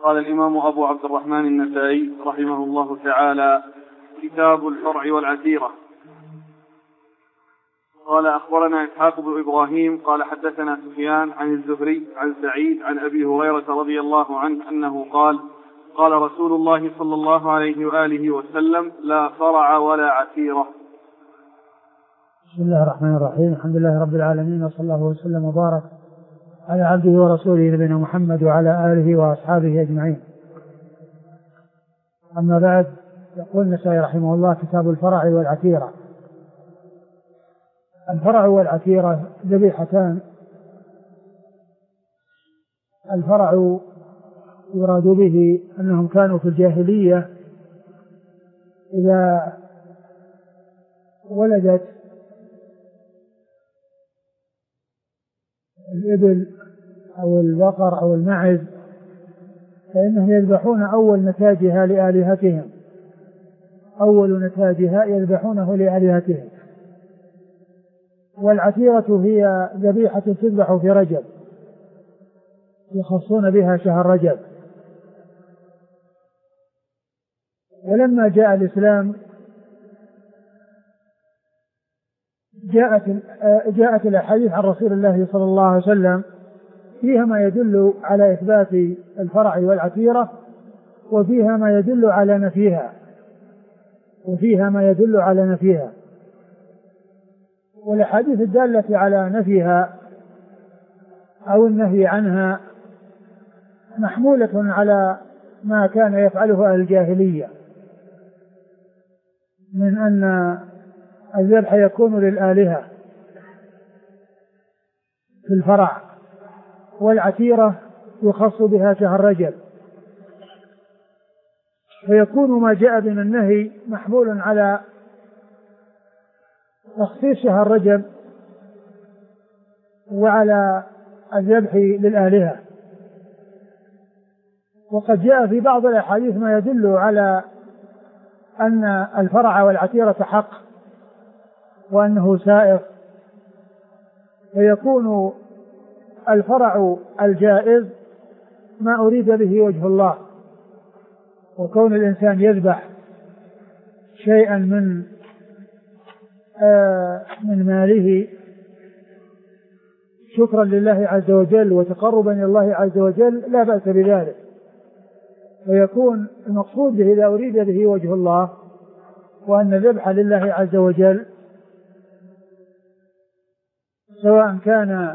قال الإمام أبو عبد الرحمن النسائي رحمه الله تعالى: كتاب الفرع والعتيرة. قال: أخبرنا إسحاق بن إبراهيم قال حدثنا سفيان عن الزهري عن سعيد عن أبي هريرة رضي الله عنه أنه قال: قال رسول الله صلى الله عليه وآله وسلم: لا فرع ولا عتيرة. بسم الله الرحمن الرحيم. الحمد لله رب العالمين، وصلى الله وسلم وبارك على عبده ورسوله نبينا محمد وعلى آله وأصحابه أجمعين. أما بعد، يقول النسائي رحمه الله: كتاب الفرع والعتيرة. الفرع والعتيرة ذبيحتان. الفرع يراد به أنهم كانوا في الجاهلية إذا ولدت الإبل أو البقر أو المعز فإنهم يذبحون أول نتاجها لآلهتهم، أول نتاجها يذبحونه لآلهتهم. والعتيرة هي ذبيحة تذبح في رجب، يخصون بها شهر رجب. ولما جاء الإسلام جاءت الأحاديث عن رسول الله صلى الله عليه وسلم فيها ما يدل على إثبات الفرع والعتيرة، وفيها ما يدل على نفيها، والأحاديث الدالة على نفيها أو النهي عنها محمولة على ما كان يفعله أهل الجاهلية من أن الذبح يكون للآلهة في الفرع، والعتيرة يخص بها شهر رجب، فيكون ما جاء من النهي محمول على تخصيص شهر رجب وعلى الذبح للآلهة. وقد جاء في بعض الأحاديث ما يدل على أن الفرع والعتيرة حق وأنه سائغ، فيكون الفرع الجائز ما أريد به وجه الله، وكون الإنسان يذبح شيئا من ماله شكرا لله عز وجل وتقربا إلى الله عز وجل لا بأس بذلك، فيكون المقصود به إذا أريد به وجه الله وأن الذبح لله عز وجل، سواء كان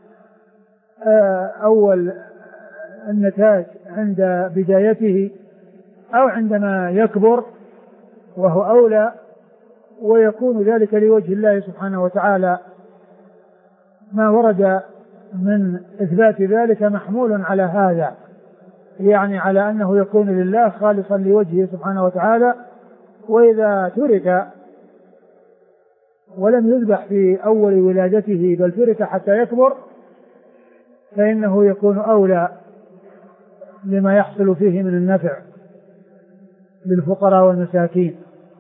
أول النتاج عند بدايته أو عندما يكبر وهو أولى، ويكون ذلك لوجه الله سبحانه وتعالى. ما ورد من إثبات ذلك محمول على هذا، يعني على أنه يكون لله خالصا لوجهه سبحانه وتعالى. وإذا ترك ولم يذبح في أول ولادته بل ترك حتى يكبر فإنه يكون أولى لما يحصل فيه من النفع للفقراء والمساكين.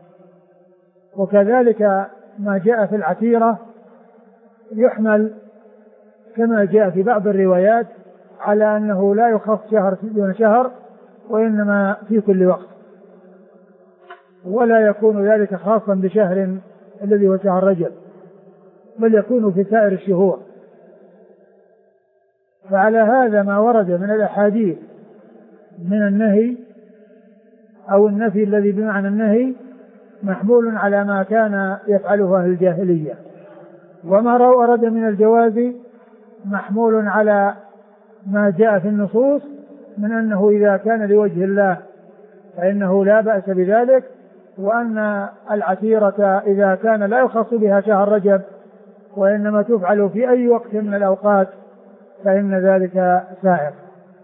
وكذلك ما جاء في العتيرة يحمل كما جاء في بعض الروايات على أنه لا يخص شهر دون شهر، وإنما في كل وقت، ولا يكون ذلك خاصا بشهر الذي هو شهر رجب، بل يكون في سائر الشهور. فعلى هذا ما ورد من الأحاديث من النهي أو النفي الذي بمعنى النهي محمول على ما كان يفعله أهل الجاهلية، وما ورد من الجواز محمول على ما جاء في النصوص من أنه إذا كان لوجه الله فإنه لا بأس بذلك، وأن العتيرة إذا كان لا يخص بها شهر رجب وإنما تفعل في أي وقت من الأوقات فإن ذلك سائغ.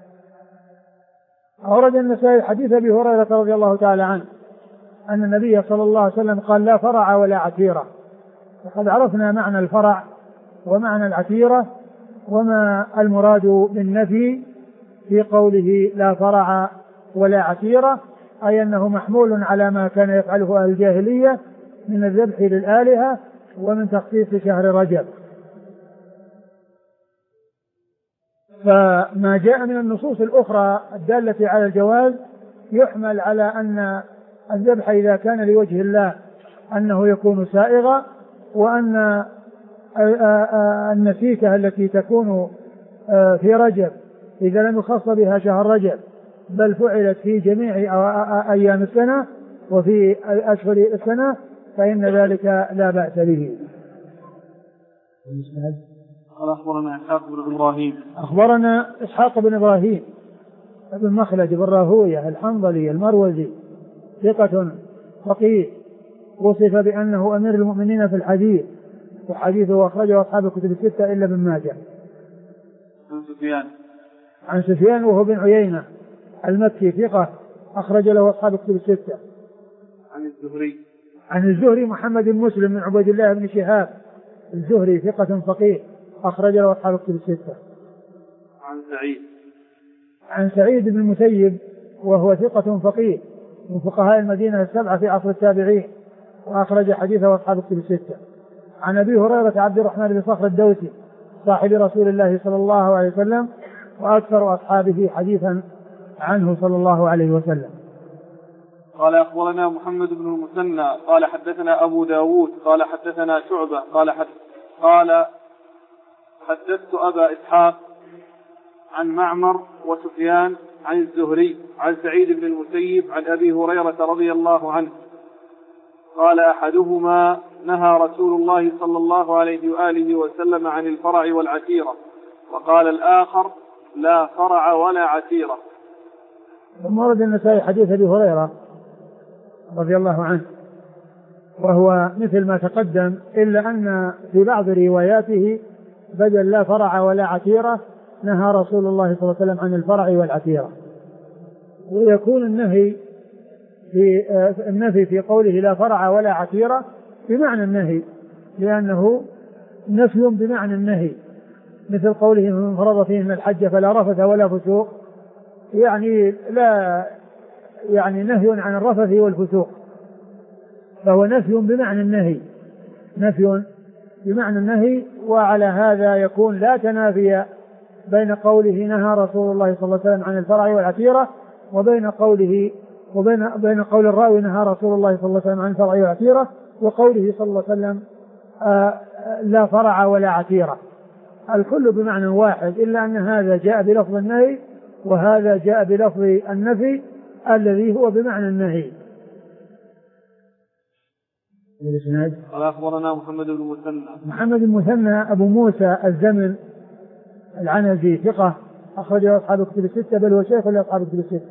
أورد النسائي حديث أبي هريرة رضي الله تعالى عنه أن النبي صلى الله عليه وسلم قال: لا فرع ولا عتيرة. وقد عرفنا معنى الفرع ومعنى العتيرة وما المراد بالنفي في قوله لا فرع ولا عتيرة، أي أنه محمول على ما كان يفعله أهل الجاهلية من الذبح للآلهة ومن تخصيص شهر رجب. فما جاء من النصوص الأخرى الدالة على الجواز يحمل على أن الذبح إذا كان لوجه الله أنه يكون سائغا، وأن النسيكة التي تكون في رجب إذا لم يخص بها شهر رجب بل فعلت في جميع أيام السنة وفي أشهر السنة فإن ذلك لا بأس به. قال أخبرنا إسحاق بن إبراهيم. أخبرنا إسحاق بن إبراهيم ابن مخلد بن راهوية الحنظلي المروزي ثقة فقيه وصف بأنه أمير المؤمنين في الحديث، وحديثه أخرجه أصحاب الكتب الستة إلا ابن ماجه. عن سفيان وهو بن عيينة المكي ثقة أخرج له أصحاب الكتب الستة. عن الزهري محمد بن مسلم من عبيد الله بن شهاب الزهري ثقة فقيه أخرج له أصحاب الكتب الستة. عن سعيد بن المسيب وهو ثقة فقيه من فقهاء المدينة السبعة في عصر التابعين وأخرج حديثه أصحاب الكتب الستة. عن أبي هريرة عبد الرحمن بن صخر الدوسي صاحب رسول الله صلى الله عليه وسلم وأكثر أصحابه حديثا عنه صلى الله عليه وسلم. قال أخبرنا محمد بن المثنى قال حدثنا أبو داود قال حدثنا شعبة قال حدثت أبا إسحاق عن معمر وسفيان عن الزهري عن سعيد بن المسيب عن أبي هريرة رضي الله عنه قال أحدهما نهى رسول الله صلى الله عليه وآله وسلم عن الفرع والعتيرة، وقال الآخر لا فرع ولا عتيرة. ثم ورد النسائي حديث أبي هريرة رضي الله عنه وهو مثل ما تقدم إلا أن في بعض رواياته بدل لا فرع ولا عتيرة نهى رسول الله صلى الله عليه وسلم عن الفرع والعتيرة. ويكون النفي في قوله لا فرع ولا عتيرة بمعنى النهي، لأنه نفي بمعنى النهي، مثل قوله من فرض فيهن الحج فلا رفث ولا فسوق، يعني نهي عن الرفث والفسوق، فهو نفي بمعنى النهي، نفي بمعنى النهي. وعلى هذا يكون لا تنافي بين قوله نهى رسول الله صلى الله عليه وسلم عن الفرع والعتيرة وبين قول الراوي نهى رسول الله صلى الله عليه وسلم عن الفرع والعتيرة وقوله صلى الله عليه وسلم لا فرع ولا عتيرة، الكل بمعنى واحد، إلا أن هذا جاء بلفظ النهي وهذا جاء بلفظ النفي الذي هو بمعنى النهي. قال أخبرنا محمد بن مثنى أبو موسى الزمن العنزي ثقة أخرجه أصحاب الكتب الستة بل هو شيخ لأصحاب الكتب الستة.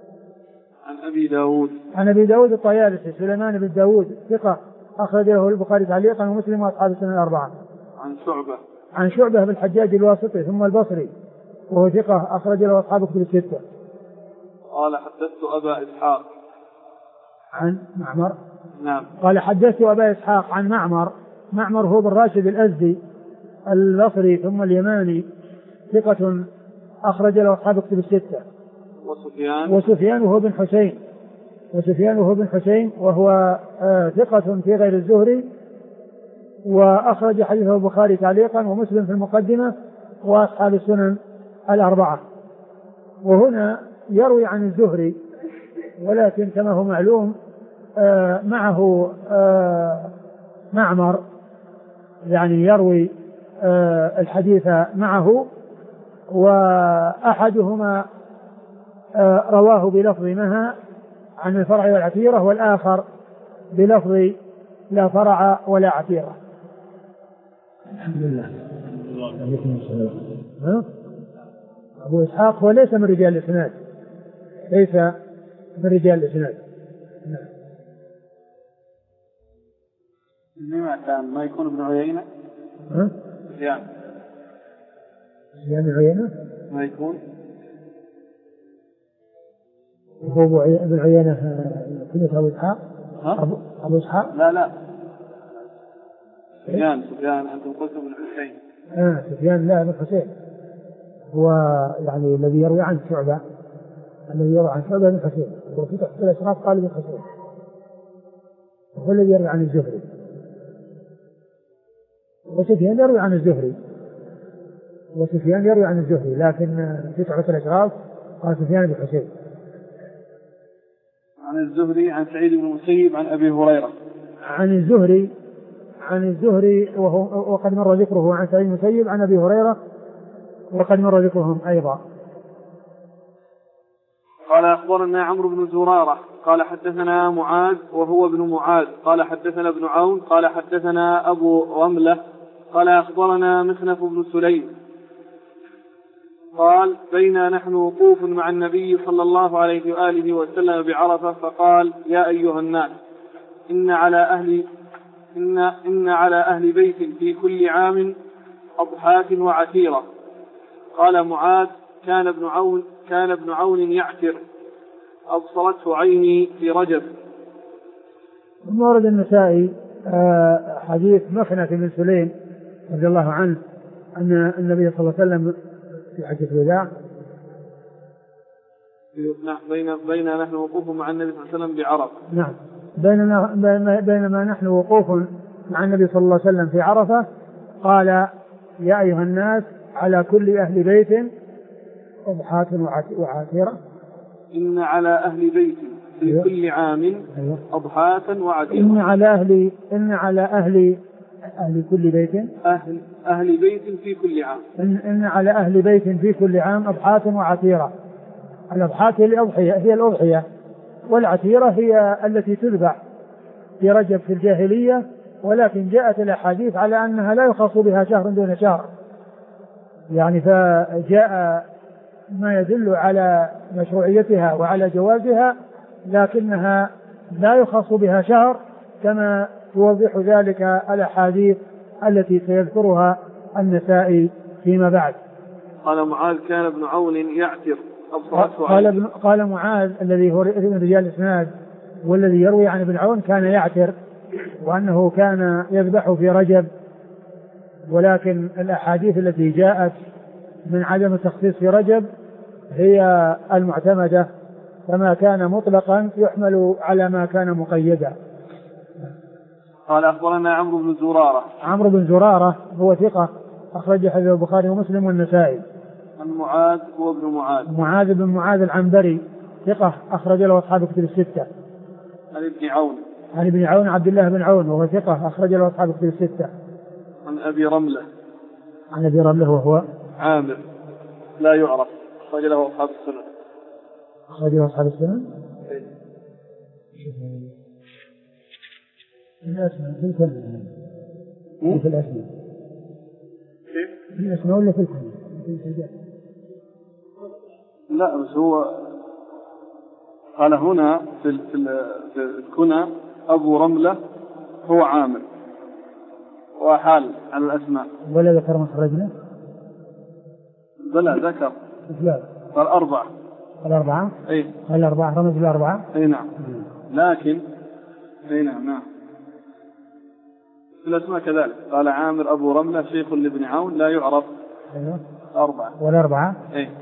عن أبي داود الطيالسي سليمان بن داود ثقة أخرجه البخاري تعليقا ومسلم وأصحاب السنن الأربعة. عن شعبة بن الحجاج الواسطي ثم البصري وهو ثقة أخرج له أصحاب الكتب الستة. قال حدثت أبا إسحاق عن معمر. نعم. قال حدثت أبا إسحاق عن معمر هو بن راشد الأزدي البصري ثم اليماني ثقة أخرج له أصحاب الكتب الستة. وسفيان وهو بن حسين وهو ثقة في غير الزهري وأخرج حديثه البخاري تعليقا ومسلم في المقدمة وأصحاب السنن الأربعة. وهنا يروي عن الزهري ولكن كما هو معلوم معه معمر، يعني يروي الحديث معه، وأحدهما رواه بلفظ نهى عن الفرع والعتيرة والآخر بلفظ لا فرع ولا عتيرة. الحمد لله. أبو إسحاق هو ليس من رجال الإسناد، ما يكون ابن عيينة. سفيان بن عيينة ما يكون هو ابن عيينة كنية أبو إسحاق. أبو إسحاق لا سفيان أنتم قلتم ابن حسين. سفيان لا ابن حسين هو يعني الذي يروي عن شعبة بن حسين، وفي تحت الأشراف قال ابن حسين هو الذي يروي عن الزهري، وسفيان يروي عن الزهري وسفيان يروي عن الزهري، لكن في تحفة الأشراف قال سفيان بن حسين. عن الزهري عن سعيد بن المسيب عن أبي هريرة. عن الزهري وقد مر ذكره، عن سعيد بن المسيب عن أبي هريرة وقد مر ذكرهم أيضا. قال أخبرنا عمرو بن زرارة قال حدثنا معاذ وهو ابن معاذ قال حدثنا ابن عون قال حدثنا أبو رملة قال أخبرنا مخنف بن سليم قال بينا نحن وقوف مع النبي صلى الله عليه وآله وسلم بعرفة فقال يا أيها الناس إن على أهل بيت في كل عام أضحاك وعتيرة. قال معاذ كان ابن عون يعتر أبصرته عيني في رجب. ورد النسائي حديث مخنف بن سليم رضي الله عنه أن النبي صلى الله عليه وسلم في حجة الوداع بينما نحن وقوف مع النبي صلى الله عليه وسلم بعرفة. نعم بينما نحن وقوف مع النبي صلى الله عليه وسلم في عرفة قال يا أيها الناس على كل أهل بيت أضحاك وعتيرة. إن على أهل بيت في كل عام أضحاكا وعتيرة. إن على أهل كل بيت أهل بيت في كل عام. إن على أهل بيت في كل عام أضحاك وعتيرة. الأضحاك هي الأضحية، والعتيرة هي التي تذبح في رجب في الجاهلية، ولكن جاءت الأحاديث على أنها لا يخص بها شهر دون شهر، يعني فجاء ما يدل على مشروعيتها وعلى جوازها، لكنها لا يخص بها شهر كما توضح ذلك الأحاديث التي سيذكرها النسائي فيما بعد. قال معاذ كان ابن عون يعتر أبصرته. قال معاذ الذي هو من رجال الإسناد والذي يروي عن ابن عون كان يعتر، وأنه كان يذبح في رجب، ولكن الأحاديث التي جاءت من عدم التخصيص في رجب هي المعتمدة، فما كان مطلقا يحمل على ما كان مقيدا. قال أخبرنا عمرو بن زرارة هو ثقة أخرج حديث البخاري ومسلم والنسائي. عن معاذ وابن معاذ بن معاذ العنبري ثقة أخرج له أصحاب الكتب الستة. عن ابن عون عبد الله بن عون وهو ثقة أخرج له أصحاب الكتب الستة. عن أبي رملة وهو عامر لا يعرف أخرج له أصحاب السنن. الأسماء في الأسماء في الأسماء ولا في الكنى؟ لا بس هو قال هنا في الكنى أبو رملة هو عامر وحال على الأسماء. ولا ذكر مخرجنا؟ بلى ذكر. قال أربعة. قال الأربعة رمز الأربعة. نعم. لكن نعم في الأسماء كذلك قال عامر أبو رملة شيخ لابن عون لا يعرف. والأربعة.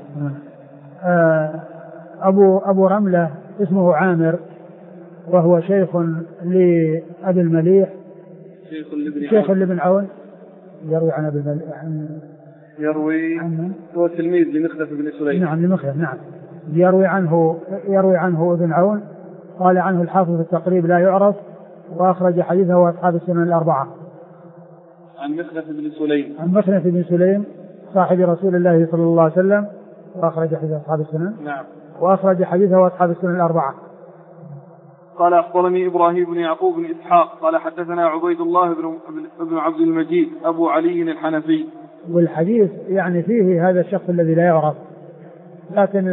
أبو رملة اسمه عامر وهو شيخ لأبي المليح شيخ لابن عون يروي عن أبي المليح يروي هو تلميذ لمخلف بن سليم. نعم لمخلف نعم يروي عنه ابن عون. قال عنه الحافظ في التقريب لا يعرف، وأخرج حديثه وأصحاب السنن الأربعة. عن مخلف بن سليم صاحب رسول الله صلى الله عليه وسلم وأخرج حديث أصحاب السنن. نعم. وأخرج حديثه وأصحاب السنن الأربعة. قال أخبرني إبراهيم بن يعقوب بن إسحاق قال حدثنا عبيد الله بن عبد المجيد أبو علي الحنفي. والحديث يعني فيه هذا الشخص الذي لا يعرف، لكن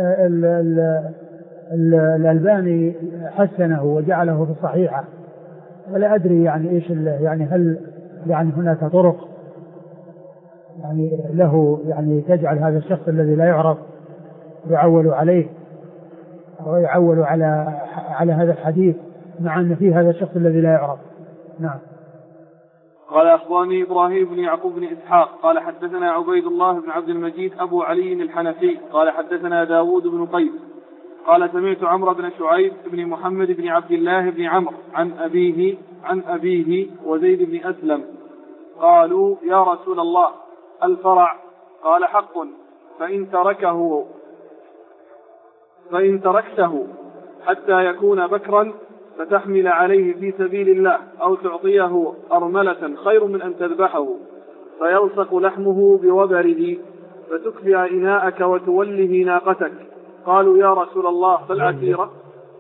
الألباني حسنه وجعله في الصحيحة، ولا أدري يعني إيش يعني هل يعني هناك طرق يعني له يعني تجعل هذا الشخص الذي لا يعرف يعول عليه ويعول على هذا الحديث مع أن فيه هذا الشخص الذي لا يعرف. نعم. قال أخبرني إبراهيم بن يعقوب بن إسحاق قال حدثنا عبيد الله بن عبد المجيد أبو علي الحنفي قال حدثنا داود بن قيس قال سمعت عمرو بن شعيب بن محمد بن عبد الله بن عمرو عن أبيه وزيد بن أسلم قالوا يا رسول الله قال حق فإن تركته حتى يكون بكرا فتحمل عليه في سبيل الله أو تعطيه أرملة خير من أن تذبحه فيلصق لحمه بوبره فتكفئ إناءك وتوله ناقتك. قالوا يا رسول الله فالعتيرة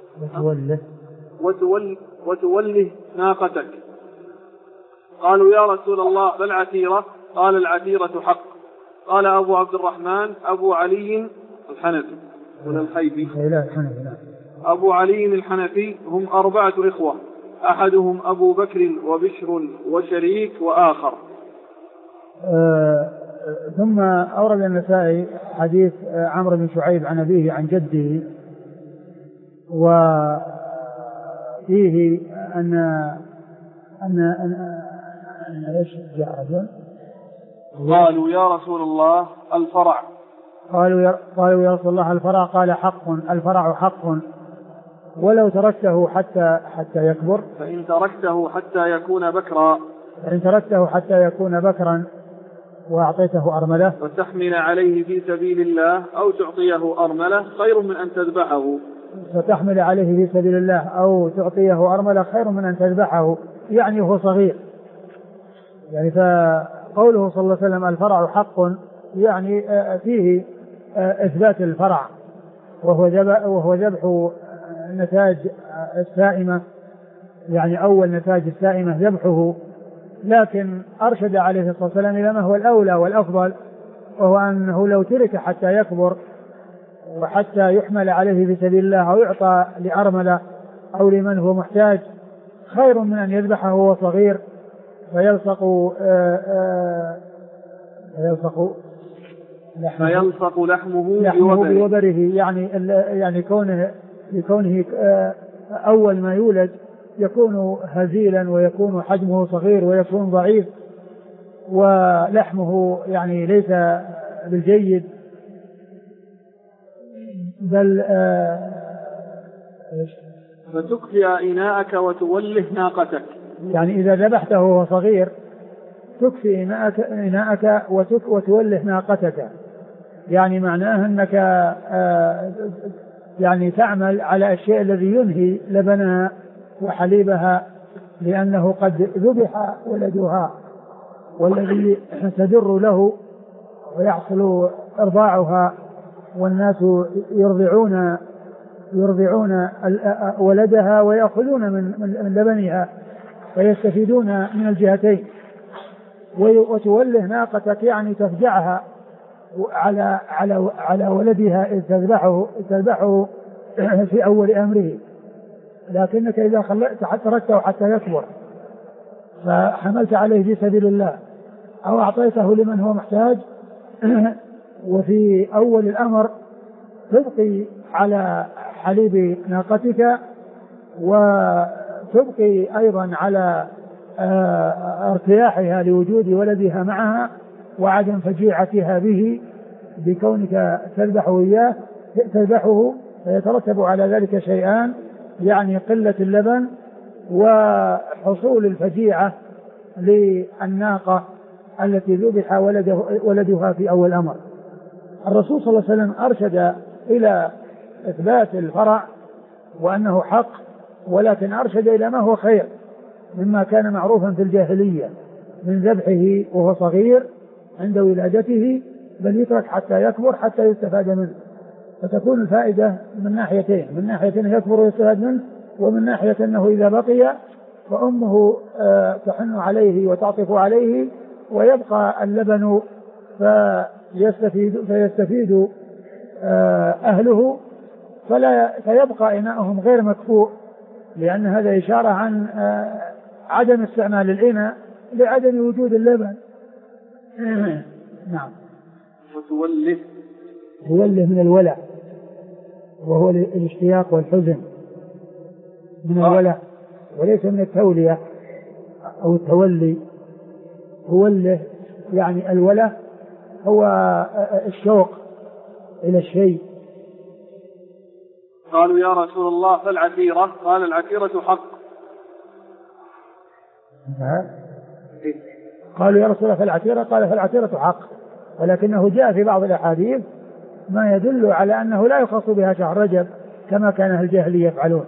وتوله ناقتك. قالوا يا رسول الله فالعتيرة. قال العتيرة حق. قال أبو عبد الرحمن أبو علي الحنفي ولا الخيبي أبو علي الحنفي هم 4 إخوة أحدهم أبو بكر وبشر وشريك وآخر. ثم أورد النسائي حديث عمرو بن شعيب عن أبيه عن جده وفيه أن إيش جاء رجل قالوا يا رسول الله الفرع. قالوا يا رسول الله الفرع. قال حق الفرع حق ولو تركته حتى يكبر. فإن تركته حتى يكون بكرا وأعطيته أرملة فتحمل عليه في سبيل الله أو تعطيه أرملة خير من أن تذبحه. فتحمل عليه في سبيل الله أو تعطيه أرملة خير من أن تذبحه، يعني هو صغير. يعني فقوله صلى الله عليه وسلم الفرع حق يعني فيه إثبات الفرع وهو ذبح نتاج السائمة، يعني أول نتاج السائمة ذبحه، لكن أرشد عليه الصلاة والسلام إلى ما هو الأولى والأفضل، وهو أنه لو ترك حتى يكبر وحتى يحمل عليه في سبيل الله أو يعطى لأرملة أو لمن هو محتاج خير من أن يذبحه وهو صغير فيلصق لحمه بوبره، يعني كونه أول ما يولد يكون هزيلا ويكون حجمه صغير ويكون ضعيف ولحمه يعني ليس بالجيد، بل فتكفئ إناءك وتوله ناقتك. يعني إذا ذبحته وهو صغير تكفي إناءك وتوله ناقتك، يعني معناه أنك يعني تعمل على الشيء الذي ينهي لبنها وحليبها، لأنه قد ذبح ولدها والذي تدر له ويحصل إرضاعها، والناس يرضعون ولدها ويأخذون من لبنها ويستفيدون من الجهتين. وتوله ناقتك يعني تفجعها على ولدها إذ تذبحه في أول أمره، لكنك إذا تركته حتى يكبر فحملت عليه في سبيل الله أو أعطيته لمن هو محتاج وفي أول الأمر تبقي على حليب ناقتك وتبقي أيضا على ارتياحها لوجود ولدها معها وعدم فجيعتها به بكونك تذبحه، فيترتب على ذلك شيئان، يعني قلة اللبن وحصول الفجيعة للناقة التي ذبح ولدها في أول أمر. الرسول صلى الله عليه وسلم أرشد إلى إثبات الفرع وأنه حق، ولكن أرشد إلى ما هو خير مما كان معروفا في الجاهلية من ذبحه وهو صغير عند ولادته، بل يترك حتى يكبر حتى يستفاد منه، فتكون الفائدة من ناحيتين، من ناحية يكبر ويستفاد منه، ومن ناحية أنه إذا بقي فأمه تحن عليه وتعطف عليه ويبقى اللبن فيستفيد أهله فيبقى إناءهم غير مكفوء، لأن هذا إشارة عن عدم استعمال الإناء لعدم وجود اللبن. نعم. وتوله من الولع، وهو الاشتياق والحزن من الولع وليس من التولية أو التولي. توله يعني الولع هو الشوق إلى الشيء. قالوا يا رسول الله فالعتيرة. قال العتيرة حق. قالوا يا رسول الله فالعتيرة. قال فالعتيرة حق. ولكنه جاء في بعض الأحاديث ما يدل على أنه لا يخص بها شهر رجب كما كان أهل الجاهلية يفعلون،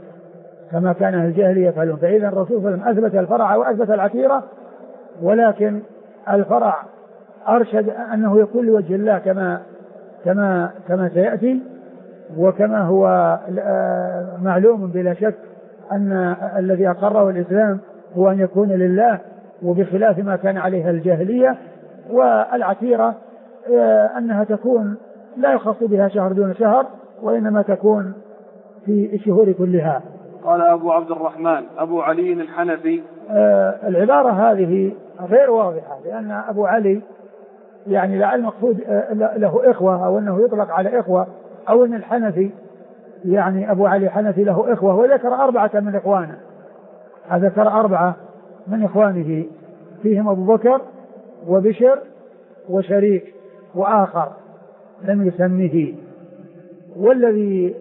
فإذا الرسول صلى الله عليه وسلم أثبت الفرع وأثبت العتيرة، ولكن الفرع أرشد أنه يكون لوجه الله كما سيأتي، وكما هو معلوم بلا شك أن الذي أقره الإسلام هو أن يكون لله، وبخلاف ما كان عليها الجاهلية. والعتيرة أنها تكون لا يخص بها شهر دون شهر، وإنما تكون في الشهور كلها. قال أبو عبد الرحمن أبو علي الحنفي. العبارة هذه غير واضحة، لأن أبو علي يعني لعل المقصود له إخوة، أو أنه يطلق على إخوة، أو أن الحنفي يعني أبو علي الحنفي له إخوة، وذكر 4 من إخوانه، ذكر 4 من إخوانه فيهم أبو بكر وبشر وشريك وآخر لم يسميه. والذي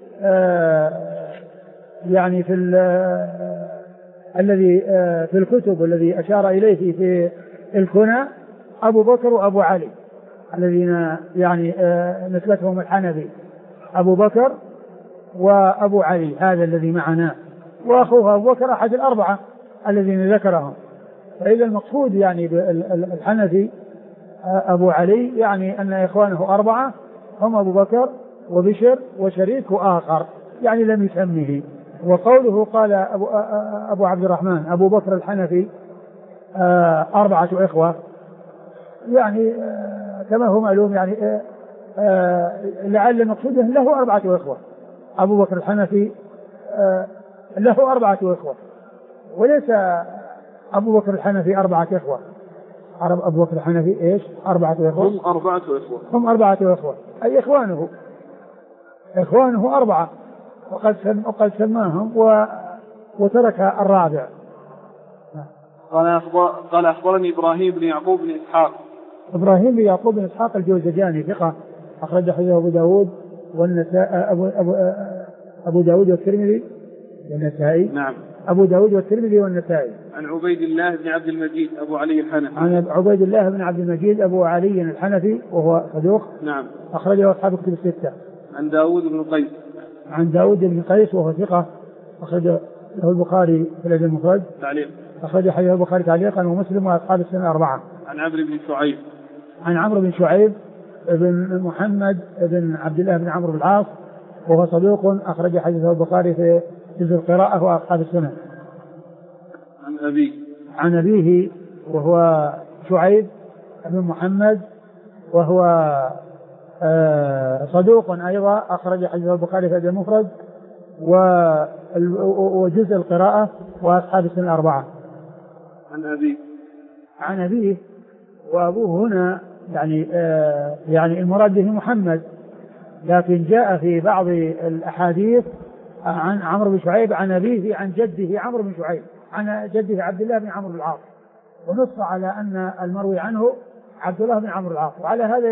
يعني الذي في الكتب الذي أشار إليه في الكنى أبو بكر وأبو علي الذين يعني نسبتهم الحنفي، أبو بكر وأبو علي هذا الذي معنا، وأخوه أبو بكر أحد 4 الذين ذكرهم. فإذا المقصود يعني الحنفي أبو علي يعني أن إخوانه 4 هم أبو بكر وبشر وشريك وآخر، يعني لم يسميه. وقوله قال أبو عبد الرحمن أبو بكر الحنفي 4 إخوة، يعني كما هو معلوم يعني لعل مقصوده له 4 إخوة. أبو بكر الحنفي له 4 إخوة، وليس أبو بكر الحنفي 4 إخوة. أبو بكر الحنفي إيش 4 إخوة؟ هم 4 إخوة، أي إخوانه 4، وقد سماهم وترك الرابع. قال أخبرني إبراهيم بن يعقوب بن إسحاق. إبراهيم بن يعقوب بن إسحاق الجوزجاني ثقة، أخرج حديثه أبو داود والنسائي، أبو داود والترمذي والنسائي. نعم. أبو داود والترمذي والنسائي. عن عبيد الله بن عبد المجيد أبو علي الحنفي. عن عبيد الله بن عبد المجيد أبو علي الحنفي وهو صدوق. نعم. أخرجه أصحاب الكتب 6. عن داود بن قيس. عن داود بن قيس وهو ثقة، أخرج له البخاري في الأدب المفرد تعليق. أخرج حديث البخاري تعليقا ومسلم وأصحاب السنة 4. عن عمرو بن شعيب. عن عمرو بن شعيب بن محمد بن عبد الله بن عمرو بن العاص وهو صدوق، أخرج حديثه البخاري في جزء القراءة وأصحاب السنة. عن أبيه وهو شعيب بن محمد وهو صدوق أيضا، أخرج حديثه البخاري في الأدب المفرد وجزء القراءة وأصحاب السنة 4. عن أبيه وأبوه هنا يعني المراد به محمد، لكن جاء في بعض الأحاديث عن عمرو بن شعيب عن أبيه عن جده عمرو بن شعيب عن جده عبد الله بن عمرو بن العاص، ونص على أن المروي عنه عبد الله بن عمرو بن العاص، وعلى هذا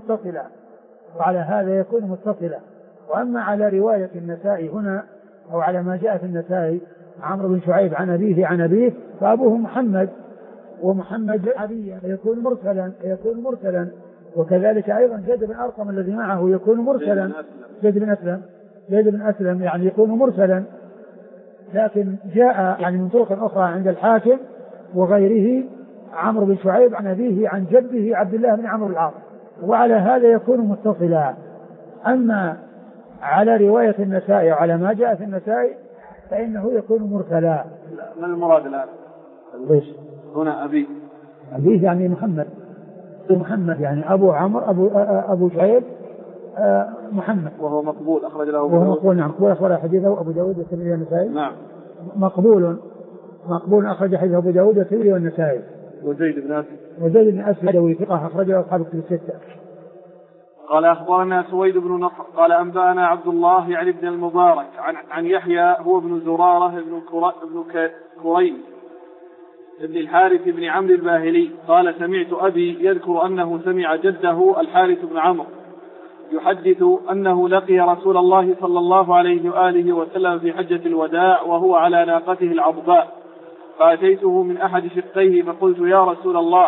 يكون متصلا. وأما على رواية النسائي هنا أو على ما جاء في النسائي عمرو بن شعيب عن أبيه فأبوه محمد، ومحمد أبيه يكون مرسلا، وكذلك أيضا زيد بن أرقم الذي معه يكون مرسلا، زيد بن أسلم يعني يكون مرسلا، لكن جاء يعني من طرق أخرى عند الحاكم وغيره عمرو بن شعيب عن أبيه عن جده عبد الله بن عمرو بن العاص، وعلى هذا يكون متصلا. أما على رواية النسائي وعلى ما جاء في النسائي فإنه يكون مرسلا. ما المراد الآن؟ ليش هنا أبيه يعني محمد يعني أبو عمرو أبو شعيب محمد، وهو مقبول أخرج له مقبول أخرج حديثه أبو داود والترمذي والنسائي. نعم. مقبول أخرج حديثه أبو داود والترمذي والنسائي. وزيد بن أسلم دوي ثقة أخرجه أصحاب الكتب 6. قال أخبرنا سويد بن نصر قال أنبأنا عبد الله يعني بن المبارك عن يحيى هو ابن زرارة بن كريم ابن الحارث بن عمرو الباهلي قال سمعت أبي يذكر أنه سمع جده الحارث بن عمرو يحدث أنه لقي رسول الله صلى الله عليه وآله وسلم في حجة الوداع وهو على ناقته العضباء، فأتيته من أحد شقيه فقلت يا رسول الله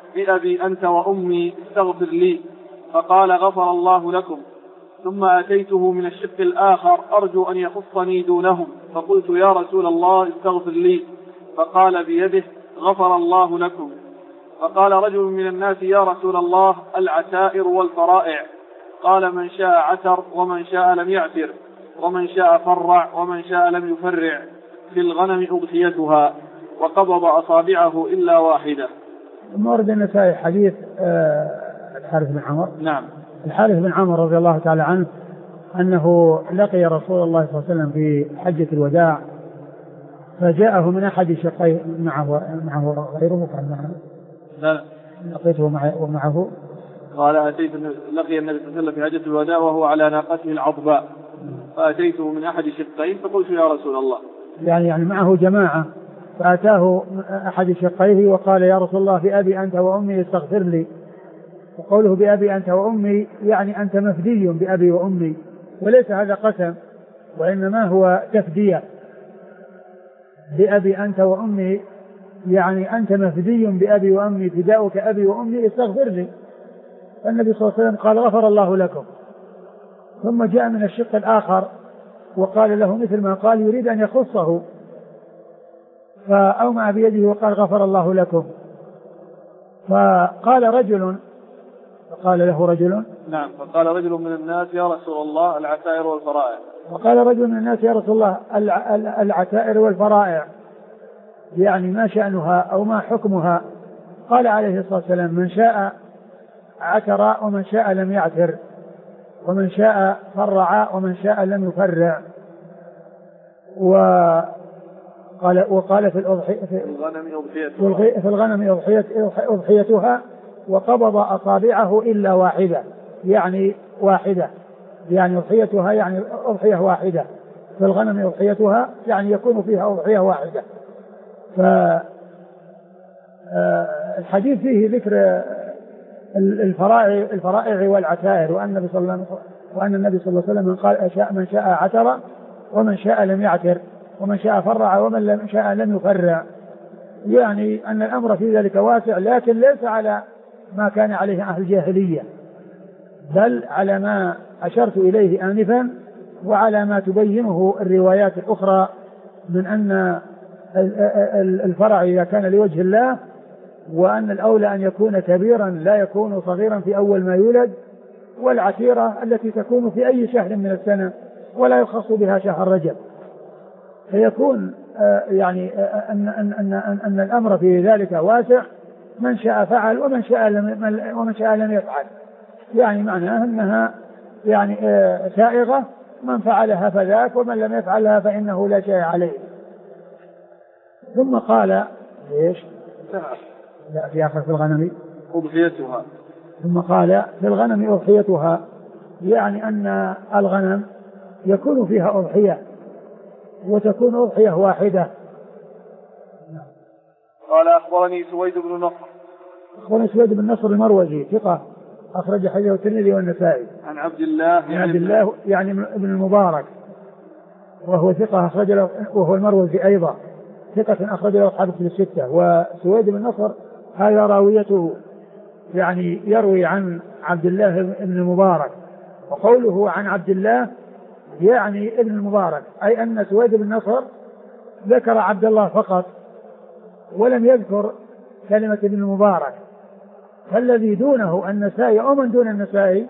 بأبي أنت وأمي استغفر لي، فقال غفر الله لكم. ثم أتيته من الشق الآخر أرجو أن يخصني دونهم، فقلت يا رسول الله استغفر لي، فقال بيده غفر الله لكم. فقال رجل من الناس يا رسول الله العتائر والفرائع، قال من شاء عتر ومن شاء لم يعتر، ومن شاء فرع ومن شاء لم يفرع، في الغنم أضحيتها، وقبض أصابعه إلا واحدة. ورد النسائي حديث الحارث بن عمر. نعم. الحارث بن عمر رضي الله تعالى عنه أنه لقي رسول الله صلى الله عليه وسلم في حجة الوداع، فجاءه من أحد شقيه معه غيره، قال معه لا لقيته ومعه، قال أتيت لقي النبي صلى الله عليه وسلم في حجة الوداع وهو على ناقته العضباء، فأتيته من أحد شقيه فقلت يا رسول الله، يعني معه جماعة، فأتاه أحد شقيه وقال يا رسول الله بأبي أنت وأمي استغفر لي. وقوله بأبي أنت وأمي يعني أنت مفدي بأبي وأمي، وليس هذا قسم وإنما هو تفدية. بأبي أنت وأمي يعني أنت مفدي بأبي وأمي، فداؤك أبي وأمي استغفر لي. فالنبي صلى الله عليه وسلم قال غفر الله لكم. ثم جاء من الشق الآخر وقال له مثل ما قال، يريد أن يخصه، فأومع بيده وقال غفر الله لكم. فقال له رجل نعم، فقال رجل من الناس يا رسول الله العتائر والفرائع. وقال رجل من الناس يا رسول الله العتائر والفرائع يعني ما شأنها أو ما حكمها؟ قال عليه الصلاة والسلام من شاء عتر ومن شاء لم يعتر، ومن شاء فرع ومن شاء لم يفرع. وقال في الغنم أضحيتها، وقبض أصابعه إلا واحدة، يعني واحدة، يعني أضحيتها يعني أضحية واحدة، في الغنم أضحيتها يعني يكون فيها أضحية واحدة. فالحديث فيه ذكر الفرائع والعتائر، وأن النبي صلى الله عليه وسلم قال من شاء عتر ومن شاء لم يعتر، ومن شاء فرع ومن شاء لم يفرع، يعني أن الأمر في ذلك واسع، لكن ليس على ما كان عليه أهل الجاهلية، بل على ما أشرت إليه آنفا، وعلى ما تبينه الروايات الأخرى من أن الفرع إذا كان لوجه الله، وأن الأولى أن يكون كبيرا لا يكون صغيرا في أول ما يولد، والعتيرة التي تكون في أي شهر من السنة ولا يخص بها شهر رجب. فيكون يعني أن الأمر في ذلك واسع، من شاء فعل ومن شاء لم يفعل، يعني معناها أنها يعني سائغة، من فعلها فذاك ومن لم يفعلها فإنه لا شيء عليه. ثم قال ايش؟ لا في آخر في الغنم أضحيتها. ثم قال في الغنم أضحيتها، يعني أن الغنم يكون فيها أضحية وتكون أضحية واحدة. قال أخبرني سويد بن نصر المروزي ثقة أخرج حديثه الترمذي والنسائي. عن عبد الله يعني ابن المبارك، وهو ثقة أخرج له، وهو المروزي أيضا ثقة أخرج له أصحاب الكتب الستة. وسويد بن نصر هذا راويته، يعني يروي عن عبد الله بن المبارك، وقوله عن عبد الله يعني ابن المبارك، أي أن سويد بن نصر ذكر عبد الله فقط ولم يذكر كلمة ابن المبارك. فالذي دونه النسائي أو من دون النسائي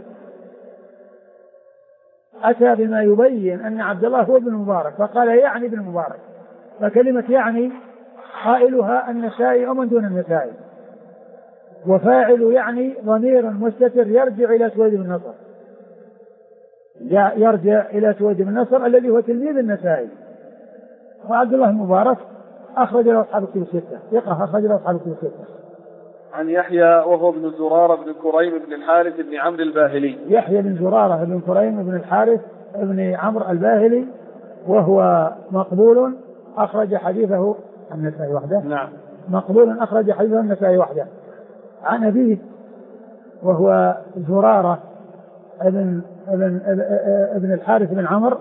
أتى بما يبين أن عبد الله هو ابن المبارك، فقال يعني ابن المبارك، فكلمة يعني قائلها النسائي أو من دون النسائي، وفاعل يعني ضمير مستتر يرجع إلى سويد بن نصر، يرجع إلى سويد بن نصر الذي هو تلميذ النسائي. وعبد الله المبارك أخرج له أصحاب الكتب الستة، ثقة أخرج له أصحاب الكتب الستة. عن يحيى وهو ابن زرارة بن كريم بن الحارث بن عمرو الباهلي. يحيى بن زرارة بن كريم بن الحارث بن عمرو الباهلي، وهو مقبول أخرج حديثه النسائي وحده. نعم. مقبول أخرج حديثه النسائي وحده. عن أبيه وهو زرارة ابن الحارث بن عمرو،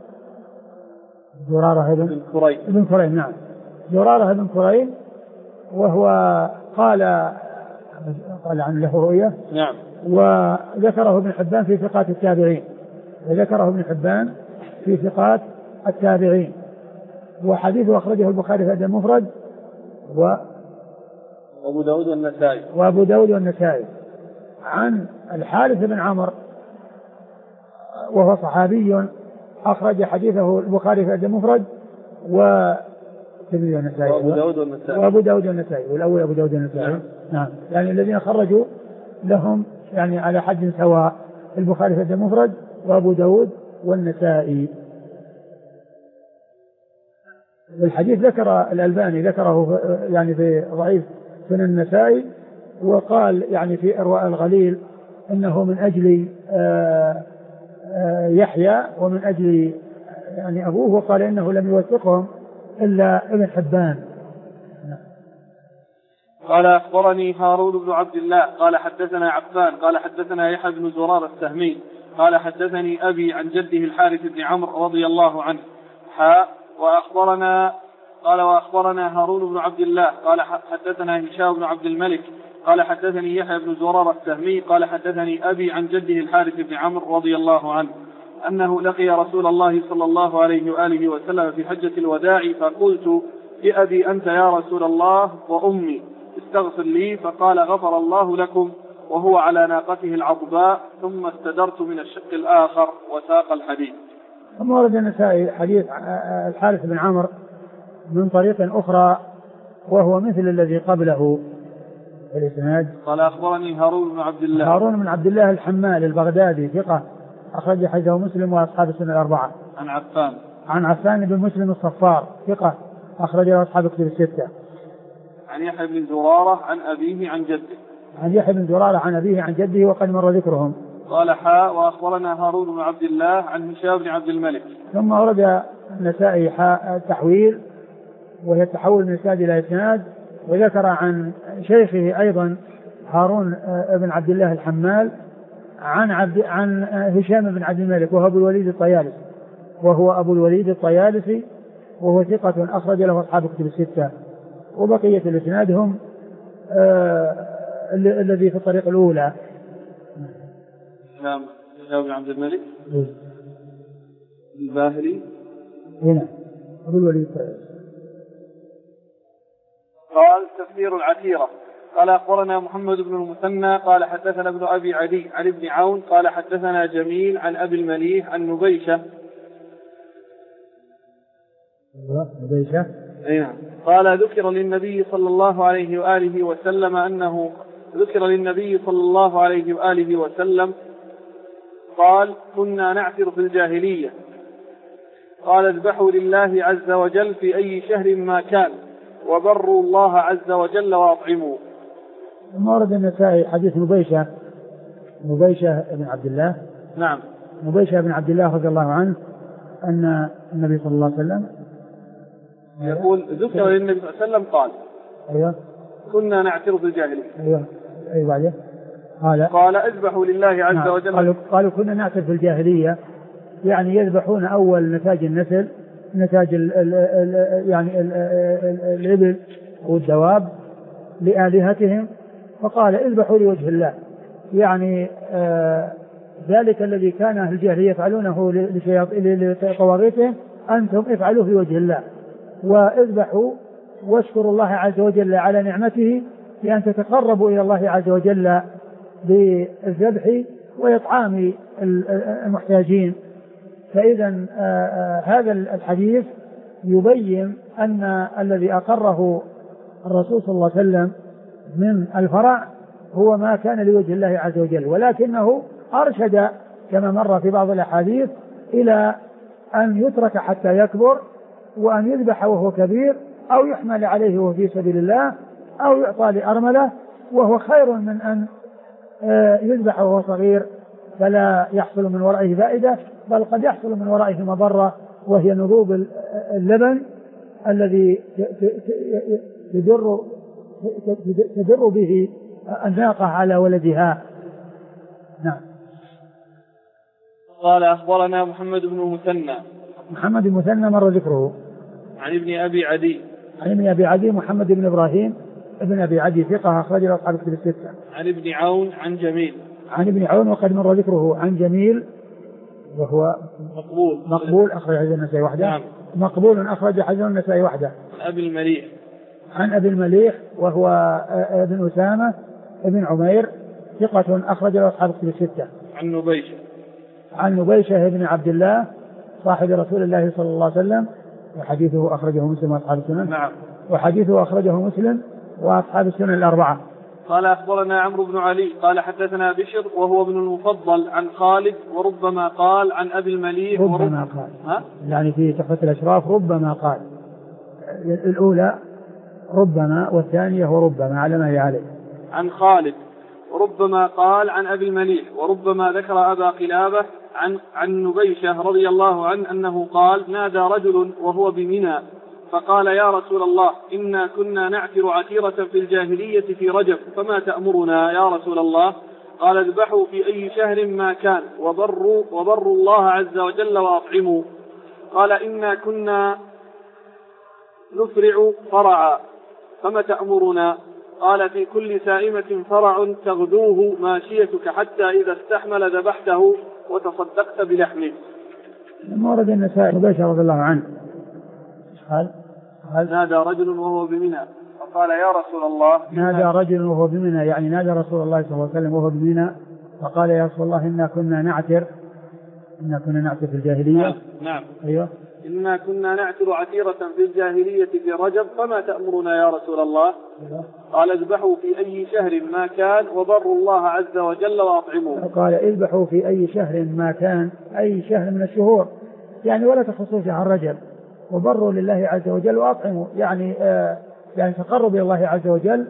زرارة بن كريم. نعم، زرارة بن كريم، وهو قال قال عن له رؤية. نعم. وذكره ابن حبان في ثقات التابعين، وذكره ابن حبان في ثقات التابعين. وحديثه أخرجه البخاري في الأدب المفرد وأبو داود والنسائي عن الحارث بن عمرو وهو صحابي أخرج حديثه البخاري في الأدب المفرد وأبو داود والنسائي والأول أبو داود والنسائي. نعم. يعني الذين خرجوا لهم يعني على حد سواء البخاري في الأدب المفرد وأبو داود والنسائي. الحديث ذكر الألباني ذكره يعني في ضعيف سنن النسائي، وقال يعني في إرواء الغليل إنه من أجل يحيى ومن أجل يعني أبوه، وقال إنه لم يوثقهم إلا ابن حبان. قال أخبرني هارون بن عبد الله قال حدثنا عفان قال حدثنا يحيى بن زرار السهمي قال حدثني أبي عن جده الحارث بن عمرو رضي الله عنه وأخبرنا هارون بن عبد الله قال حدثنا هشام بن عبد الملك قال حدثني يحيى بن زرار السهمي قال حدثني أبي عن جده الحارث بن عمرو رضي الله عنه أنه لقي رسول الله صلى الله عليه وآله وسلم في حجة الوداع فقلت بأبي أنت يا رسول الله وأمي استغفر لي، فقال غفر الله لكم، وهو على ناقته العضباء، ثم استدرت من الشق الآخر وساق الحديث. ثم ورد النسائي حديث الحارث بن عمرو من طريق أخرى وهو مثل الذي قبله في الإسناد. قال أخبرني هارون بن عبد الله الحمال البغدادي ثقة أخرج حديثه مسلم وأصحاب السنة الأربعة. عن عفان بن مسلم الصفار ثقة أخرج له أصحاب الكتب الستة. عن يحيى بن زرارة عن أبيه عن جده وقد مر ذكرهم. قال وأخبرنا هارون بن عبد الله عن هشام بن عبد الملك. ثم ورد النسائي تحويل، وهي التحول من إسناد إلى إسناد، وذكر عن شيخه أيضا هارون بن عبد الله الحمال عن هشام بن عبد الملك وهو أبو الوليد الطيالسي وهو ثقة أخرج له أصحاب الكتب الستة. وبقية الإسناد هم الذي في الطريق الأولى. هشام بن عبد الملك الباهلي هنا أبو الوليد الطيالسي. قال تفسير العتيرة. قال أخبرنا محمد بن المثنى قال حدثنا ابن أبي عدي عن ابن عون قال حدثنا جميل عن أبي المليح عن نبيشة. قال ذكر للنبي صلى الله عليه وآله وسلم قال كنا نعثر في الجاهلية، قال اذبحوا لله عز وجل في أي شهر ما كان، وبروا الله عز وجل وأطعموا. ورد النسائي حديث نبيشة بن عبد الله. نعم. نبيشة بن عبد الله رضي الله عنه أن النبي صلى الله عليه وسلم يقول ذكر للنبي صلى الله عليه وسلم قال أيوة كنا نعثر في الجاهلية. أيوة بعده قال اذبحوا لله عز وجل. قالوا كنا نعثر في الجاهلية، يعني يذبحون أول نتاج النسل، نتاج يعني الإبل والدواب لآلهتهم، فقال اذبحوا لوجه الله، يعني ذلك الذي كان أهل الجاهلية يفعلونه لطواغيتهم أنتم افعلوا في وجه الله، واذبحوا واشكروا الله عز وجل على نعمته بأن تتقربوا إلى الله عز وجل بالذبح وإطعام المحتاجين. فإذا هذا الحديث يبين أن الذي أقره الرسول صلى الله عليه وسلم من الفرع هو ما كان لوجه الله عز وجل، ولكنه أرشد كما مر في بعض الأحاديث إلى أن يترك حتى يكبر، وأن يذبح وهو كبير، أو يحمل عليه وهو في سبيل الله، أو يعطى لأرملة، وهو خير من أن يذبح وهو صغير فلا يحصل من ورائه فائدة، بل قد يحصل من ورائه مضرة، وهي نضوب اللبن الذي تدر به الناقة على ولدها. نعم. قال أخبرنا محمد بن المثنى مر ذكره. عن ابن أبي عدي محمد بن إبراهيم ابن أبي عدي ثقة أخرج له أصحاب الكتب الستة. عن ابن عون عن جميل. عن ابن عون وقد مر ذكره. عن جميل وهو مقبول أخرج حديث النسائي وحده. نعم. مقبول أخرج حديث النسائي وحده. عن أبي المليح. عن أبي المليح وهو ابن أسامة ابن عمير ثقة أخرج له أصحاب الكتب الستة. عن نبيشة. عن نبيشة بن عبد الله صاحب رسول الله صلى الله عليه وسلم وحديثه أخرجه مسلم وأصحاب السنن. نعم. وحديثه أخرجه مسلم وأصحاب السنن الأربعة. قال أخبرنا عمرو بن علي قال حدثنا بشر وهو ابن المفضل عن خالد وربما قال عن أبي المليح ربما قال يعني في تحفة الأشراف ربما قال الأولى ربما والثانية وربما على ما هي عليه. عن خالد وربما قال عن أبي المليح وربما ذكر أبا قلابة عن نبيشة رضي الله عنه أنه قال نادى رجل وهو بمنى فقال يا رسول الله إنا كنا نعثر عثيرة في الجاهلية في رجب فما تأمرنا يا رسول الله؟ قال اذبحوا في أي شهر ما كان وبروا الله عز وجل وأطعموا. قال إنا كنا نفرع فرعا فما تأمرنا؟ قال في كل سائمة فرع تغدوه ماشيتك حتى إذا استحمل ذبحته وتصدقت بلحمه. لما ورد النسائي نبيشة رضي الله عنه هل نادى رجل وهو بمنى فقال يا رسول الله نادى رجل وهو بمنى يعني نادى رسول الله صلى الله عليه وسلم وهو بمنى فقال يا رسول الله إنا كنا نعثر في الجاهلية. نعم. أيوه. إنا كنا نعثر عثيرة في الجاهلية في رجب فما تأمرنا يا رسول الله؟ قال اذبحوا في أي شهر ما كان وبروا الله عز وجل وأطعموا. قال اذبحوا في أي شهر ما كان أي شهر من الشهور يعني ولا تخصوا شهر رجب وبروا لله عز وجل وأطعموا يعني تقرب إلى الله عز وجل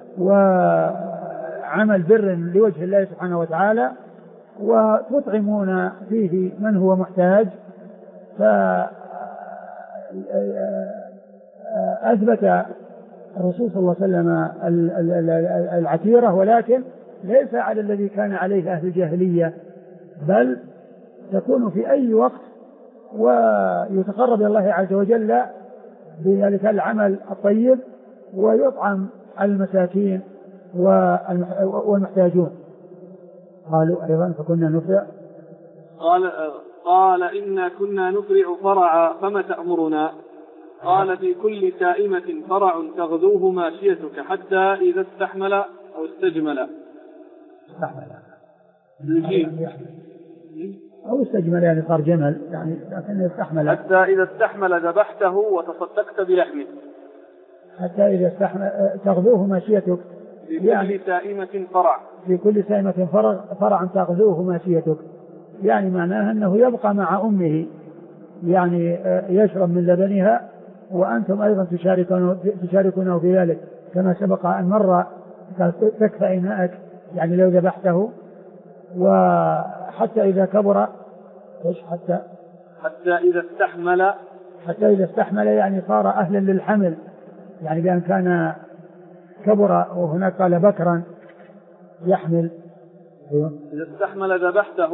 وعمل بر لوجه الله سبحانه وتعالى وتطعمون فيه من هو محتاج. فأثبت الرسول صلى الله عليه وسلم العتيرة ولكن ليس على الذي كان عليه أهل الجاهلية بل تكون في أي وقت ويتقرب إلى الله عز وجل بذلك العمل الطيب ويطعم المساكين والمحتاجون. قالوا أيضا فكنا نفرع قال إنا كنا نفرع فرعا فما تأمرنا؟ قال في كل سائمة فرع تغذوه ماشيتك حتى إذا استحمل أو استجمل. أو استجمل يعني صار جمل يعني لكن استحمل. حتى إذا استحمل ذبحته وتصدقت بلحمه. حتى إذا استحمل تغذوه ماشيتك في كل سائمة فرع. في كل سائمة فرع تغذوه ماشيتك يعني معناها أنه يبقى مع أمه يعني يشرب من لبنها وأنتم أيضا تشاركونه في ذلك كما سبق أن مر تكفى إناءك يعني لو ذبحته. وحتى إذا كبر حتى إذا استحمل يعني صار أهلا للحمل يعني بأن كان كبر وهناك قال بكرا يحمل. إذا استحمل ذبحته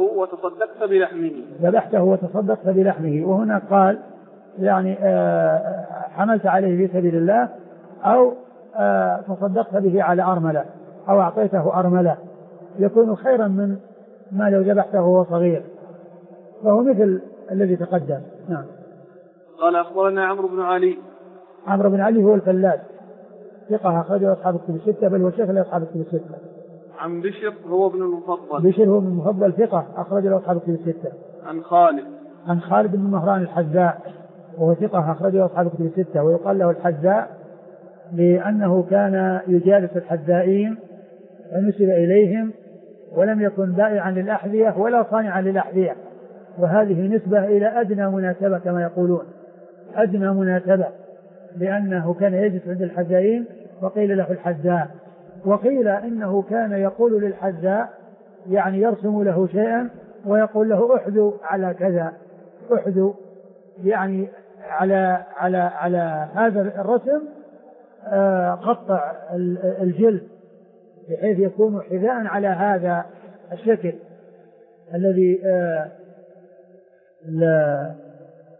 وتصدقت بلحمه. وهنا قال يعني حملت عليه في سبيل الله أو تصدقت به على أرملة أو أعطيته أرملة يكون خيرا من ما لو ذبحته وهو صغير فهو مثل الذي تقدم. نعم. قال أخبرنا عمرو بن علي هو الفلاس ثقة أخرجه أصحاب الكتب الستة بل وشيخ لأصحاب الكتب الستة. عن بشر هو ابن المفضل ثقة أخرج له أصحاب الكتب الستة. عن خالد بن مهران الحذاء وهو ثقة أخرج له أصحاب الكتب الستة ويقال له الحذاء لأنه كان يجالس الحذائين ونسب إليهم ولم يكن بائعا للأحذية ولا صانعا للأحذية وهذه نسبة إلى أدنى مناسبة كما يقولون أدنى مناسبة لأنه كان يجلس عند الحذائين وقيل له الحذاء. وقيل إنه كان يقول للحذاء يعني يرسم له شيئا ويقول له احذو على كذا احذو يعني على هذا الرسم قطع الجلد بحيث يكون حذاء على هذا الشكل الذي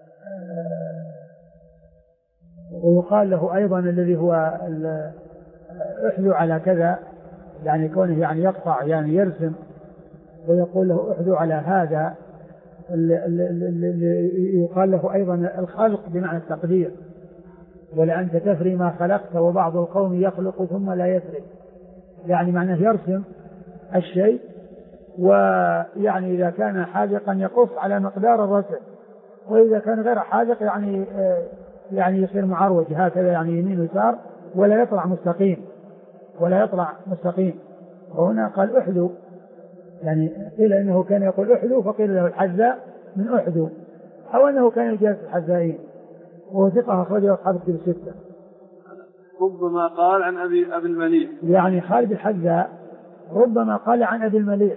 ويقال له أيضا الذي هو احذو على كذا، يعني كونه يعني يقطع يعني يرسم، ويقول له احذو على هذا. يقال له أيضا الخلق بمعنى التقدير، ولأنت تفري ما خلقت وبعض القوم يخلق ثم لا يفري، يعني معناه يرسم الشيء، ويعني إذا كان حاذقا يقف على مقدار الرسم، وإذا كان غير حاذق يعني يصير معروج هكذا، يعني يمين ويسار، ولا يطلع مستقيم. وهنا قال احذو، يعني قيل انه كان يقول احذو فقيل له الحذاء من احذو، او انه كان يجالس الحذائين، وهو ثقة أخرجه أصحاب الكتب الستة. ربما قال عن أبي المليح، يعني خالد الحذاء ربما قال عن أبي المليح،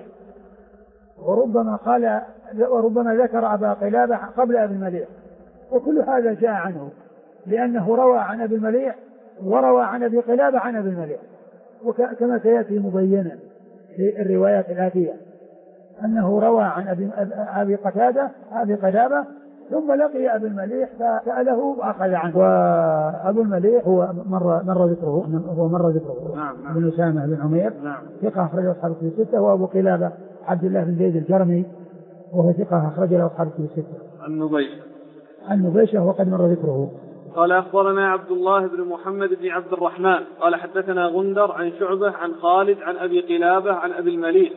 وربما ذكر أبا قلابة قبل أبي المليح، وكل هذا جاء عنه، لأنه روى عن أبي المليح وروى عن أبي قلابة عن أبي المليح، وكما سيأتي مبينا في الروايات الآتية أنه روى عن أبي قلابة ثم لقي أبي المليح فسأله وأخذ عنه. وأبو المليح هو مر ذكره بن أسامة بن عمير، ثقة أخرجه أصحاب الكتب الستة. وأبو قلابة عبد الله بن زيد الجرمي، وهو ثقة أخرجه أصحاب الكتب الستة. عن نبيشة وقد مر ذكره. قال أخبرنا عبد الله بن محمد بن عبد الرحمن قال حدثنا غندر عن شعبة عن خالد عن أبي قلابة عن أبي المليح،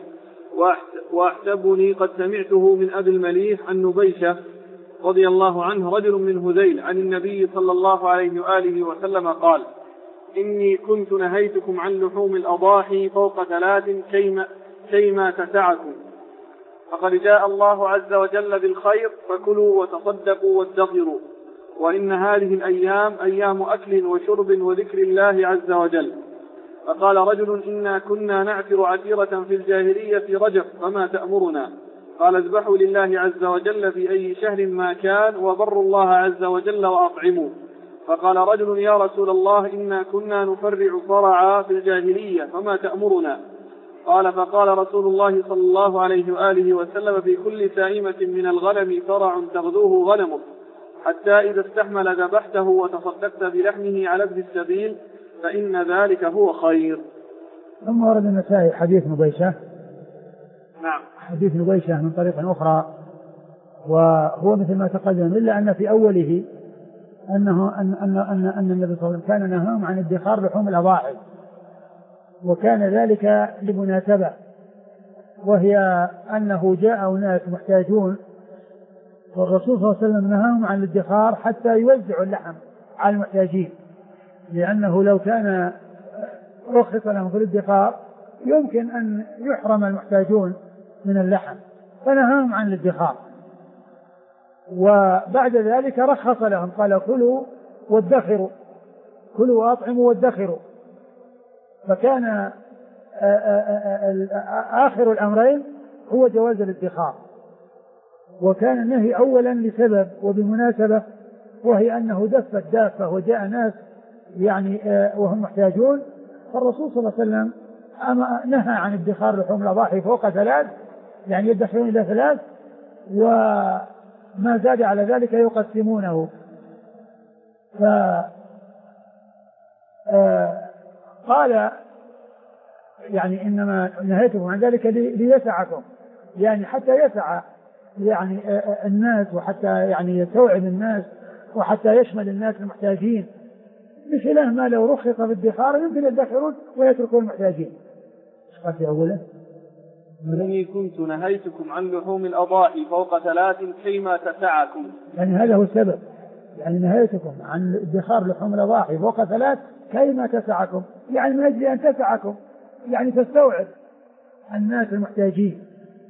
وأحسبني قد سمعته من أبي المليح عن نبيشة رضي الله عنه رجل من هذيل عن النبي صلى الله عليه وآله وسلم قال: إني كنت نهيتكم عن لحوم الأضاحي فوق 3 كيما تسعكم، فقد جاء الله عز وجل بالخير فكلوا وتصدقوا وادخروا، وإن هذه الأيام أيام أكل وشرب وذكر الله عز وجل. فقال رجل: إنا كنا نعثر عثيرة في الجاهلية في رجب فما تأمرنا؟ قال: اذبحوا لله عز وجل في أي شهر ما كان وبروا الله عز وجل وأطعموا. فقال رجل: يا رسول الله إنا كنا نفرع فرعا في الجاهلية فما تأمرنا؟ فقال رسول الله صلى الله عليه وآله وسلم: في كل سائمة من الغنم فرع تغذوه غنمك، حتى إذا استحمل ذبحته وتصدقت بلحمه على ابن السبيل فإن ذلك هو خير. ثم ورد النسائي حديث نبيشة. نعم. حديث نبيشة من طريق أخرى، وهو مثل ما تقدم، إلا أن في أوله أن النبي صلى الله عليه وسلم كان نهاهم عن ادخار لحوم الأضاحي، وكان ذلك لمناسبة، وهي أنه جاء ناس محتاجون، والرسول صلى الله عليه وسلم نهاهم عن الادخار حتى يوزعوا اللحم على المحتاجين، لأنه لو كان رخص لهم في الادخار يمكن أن يحرم المحتاجون من اللحم، فنهاهم عن الادخار. وبعد ذلك رخص لهم، قال: كلوا وادخروا، كلوا وأطعموا وادخروا. فكان آخر الأمرين هو جواز الادخار، وكان النهي أولا لسبب وبمناسبة، وهي أنه دفت دافة وجاء ناس يعني وهم محتاجون، فالرسول صلى الله عليه وسلم نهى عن ادخار لحوم الأضاحي فوق 3، يعني يدخرون إلى 3، وما زاد على ذلك يقسمونه. قال يعني إنما نهيتكم عن ذلك ليسعكم، يعني حتى يسع يعني الناس، وحتى يعني يستوعب الناس، وحتى يشمل الناس المحتاجين، بخلاف ما لو رخص بالادخار يمكن يدخرون ويتركون المحتاجين. قال في أوله: إني كنت نهيتكم عن لحوم الأضاحي فوق 3 كيما تسعكم، يعني هذا هو السبب، يعني نهيتكم عن ادخار لحوم الأضاحي فوق 3 كيما تسعكم، يعني من أجل أن تسعكم، يعني تستوعب الناس المحتاجين.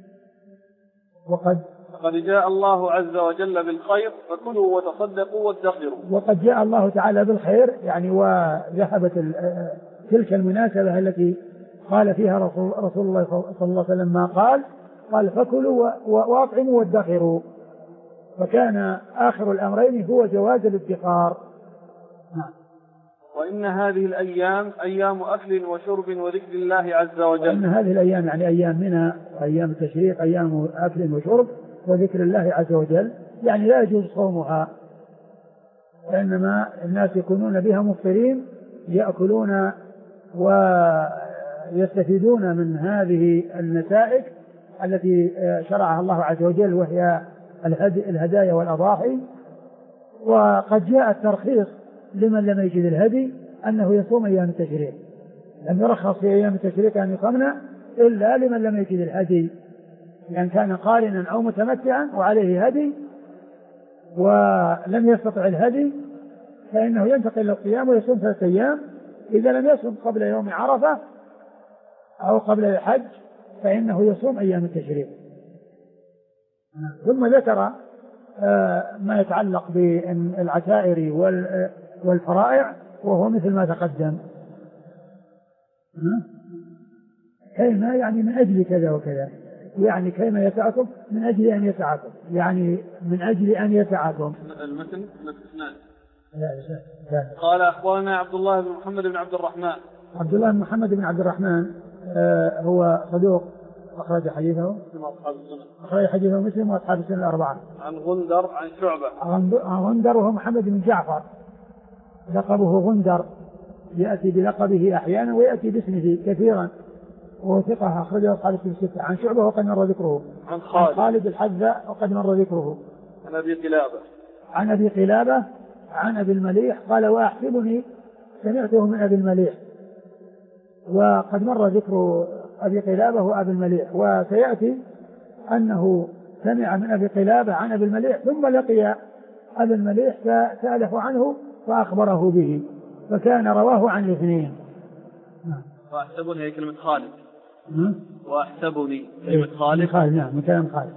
وقد جاء الله عز وجل بالخير فكلوا وتصدقوا وادخروا. وقد جاء الله تعالى بالخير، يعني وذهبت تلك المناسبة التي قال فيها رسول الله صلى الله عليه وسلم ما قال فكلوا وأطعموا وادخروا، فكان آخر الأمرين هو جواز الادخار. وإن هذه الأيام أيام أكل وشرب وذكر الله عز وجل. وإن هذه الأيام يعني أيام منى وأيام التشريق أيام أكل وشرب وذكر الله عز وجل، يعني لا يجوز صومها، وإنما الناس يكونون بها مفطرين يأكلون ويستفيدون من هذه النتائج التي شرعها الله عز وجل، وهي الهدايا والأضاحي. وقد جاء الترخيص لمن لم يجد الهدي أنه يصوم أيام التشريق، لم يرخص في أيام التشريق أن يصومنا إلا لمن لم يجد الهدي، لأن كان قارنا أو متمتعا وعليه هدي ولم يستطع الهدي فإنه ينتقل للصيام ويصوم 3 أيام. إذا لم يصوم قبل يوم عرفة أو قبل الحج فإنه يصوم أيام التشريق. ثم ذكر ما يتعلق بالعشائر والفرائع، وهو مثل ما تقدم. كيما يعني من أجل كذا وكذا، يعني كيما يسعكم من أجل أن يسعكم، يعني من أجل أن يسعكم. المتن قال أخبرنا عبد الله بن محمد بن عبد الرحمن. عبد الله بن محمد بن عبد الرحمن هو صدوق، أخرج حديثه مسلم وأصحاب السنة الأربعة. عن غندر عن شعبة. عن غندر وهو محمد بن جعفر، لقبه غندر، يأتي بلقبه أحيانا ويأتي باسمه كثيرا، وهو ثقة أخرجه أصحاب الكتب الستة. عن شعبة وقد مر ذكره. عن خالد الحذاء وقد مر ذكره. عن أبي قلابة. عن أبي قلابة عن أبي المليح قال وأحسبني سمعته من أبي المليح، وقد مر ذكر أبي قلابة وأبي المليح، وسيأتي أنه سمع من أبي قلابة عن أبي المليح ثم لقي أبي المليح فسأله عنه فأخبره به، فكان رواه عن الاثنين. وأحسبني هي كلمة خالد. وأحسبني كلمة خالد. نعم من كلام خالد.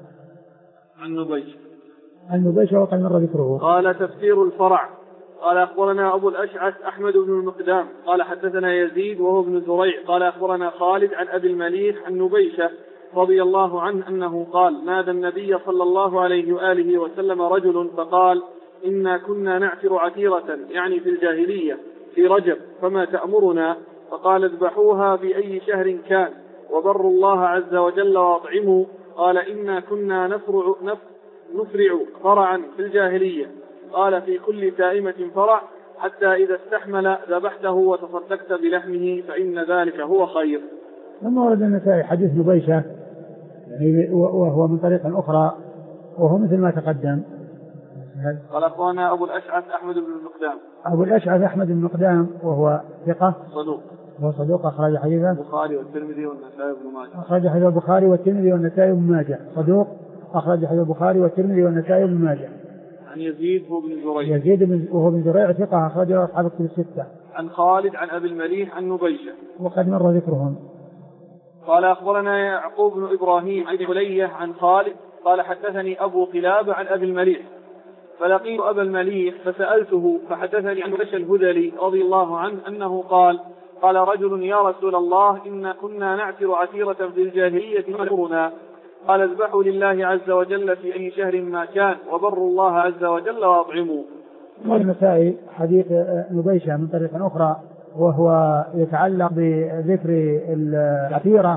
عن نبيش وقد مر ذكره. قال تفسير الفرع. قال أخبرنا أبو الأشعث أحمد بن المقدام قال حدثنا يزيد وهو ابن زريع قال أخبرنا خالد عن أبي المليح عن نبيشة رضي الله عنه أنه قال نادى النبي صلى الله عليه وآله وسلم رجل فقال إنا كنا نعثر عثيرة يعني في الجاهلية في رجب فما تأمرنا؟ فقال اذبحوها في أي شهر كان وبروا الله عز وجل وأطعموا. قال إنا كنا نفرع فرعا في الجاهلية. قال في كل سائمة فرع حتى إذا استحمل ذبحته وتصدقت بلحمه فإن ذلك هو خير. ثم ورد النسائي حديث نبيشة وهو من طريق أخرى وهو مثل ما تقدم. قال أخوانا أبو الأشعث أحمد بن المقدام. أبو الأشعث أحمد بن المقدام وهو ثقة صدوق أخرج حديثه البخاري والترمذي والنسائي بن ماجه. أخرج حديث البخاري والترمذي والنسائي بن ماجه. صدوق أخرج حديث البخاري والترمذي والنسائي بن ماجه. عن يزيد وهو بن زريع. وهو بن زريع ثقة أخرجه أصحاب الكتب الستة. عن خالد عن أبي المليح عن نبيشة وقد مر ذكرهم. قال أخبرنا يعقوب بن إبراهيم عن حلية عن خالد قال حدثني أبو قلابة عن أبي المليح فلقيت أبا المليح فسألته فحدثني عن بشر الهذلي رضي الله عنه أنه قال رجل يا رسول الله إنا كنا نعثر عثيرة في الجاهلية فأمرنا؟ قال اذبحوا لله عز وجل في أي شهر ما كان وبروا الله عز وجل وأطعموا. والنسائي حديث نبيشة من طريق أخرى وهو يتعلق بذكر العثيرة